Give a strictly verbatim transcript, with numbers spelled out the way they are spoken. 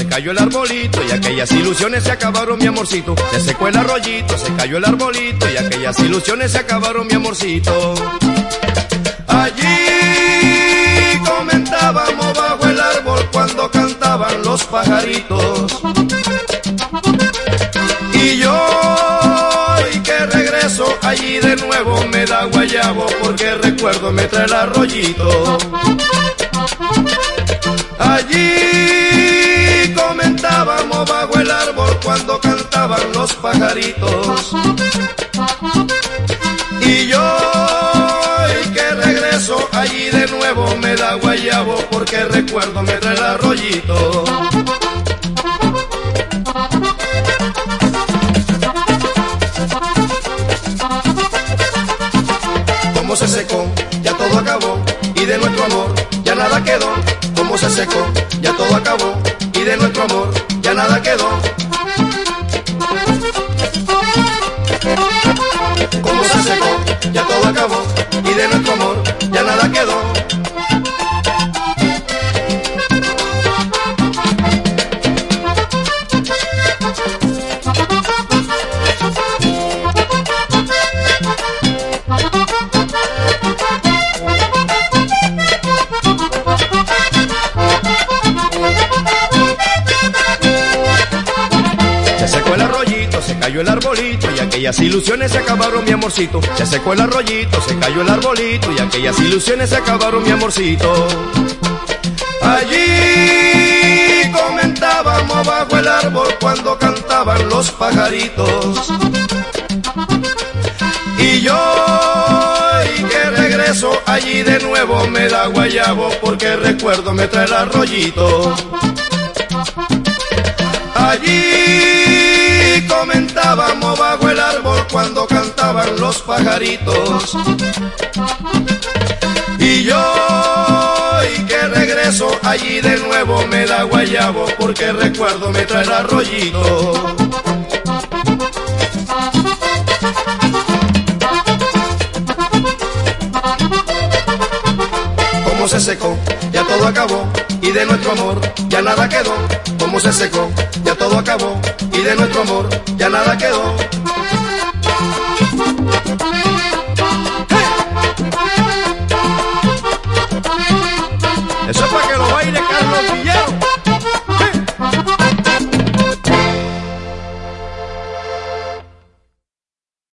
cayó el arbolito y aquellas ilusiones se acabaron, mi amorcito. Se secó el arroyito, se cayó el arbolito y aquellas ilusiones se acabaron, mi amorcito. Allí comentábamos bajo el árbol cuando cantaban los pajaritos. Y yo, y que regreso allí de nuevo, me da guayabo porque recuerdo me trae el arroyito. Allí comentábamos bajo el árbol cuando cantaban los pajaritos. Y yo, y que regreso allí de nuevo, me da guayabo porque recuerdo me trae el arroyito. Como se secó, ya todo acabó, y de nuestro amor ya nada quedó. Como se secó, ya todo acabó, y de nuestro amor ya nada quedó. Como se secó, ya todo acabó, y de nuestro amor ya nada quedó. Se secó el arroyito, se cayó el arbolito y aquellas ilusiones se acabaron, mi amorcito. Se secó el arroyito, se cayó el arbolito y aquellas ilusiones se acabaron, mi amorcito. Allí comentábamos bajo el árbol cuando cantaban los pajaritos. Y yo, y que regreso allí de nuevo, me da guayabo porque recuerdo me trae el arroyito. Allí comentábamos bajo el árbol cuando cantaban los pajaritos. Y yo, y que regreso allí de nuevo, me da guayabo porque recuerdo me trae el arroyito. Como se secó, ya todo acabó, y de nuestro amor ya nada quedó. Como se secó, ya todo acabó, y de nuestro amor ya nada quedó.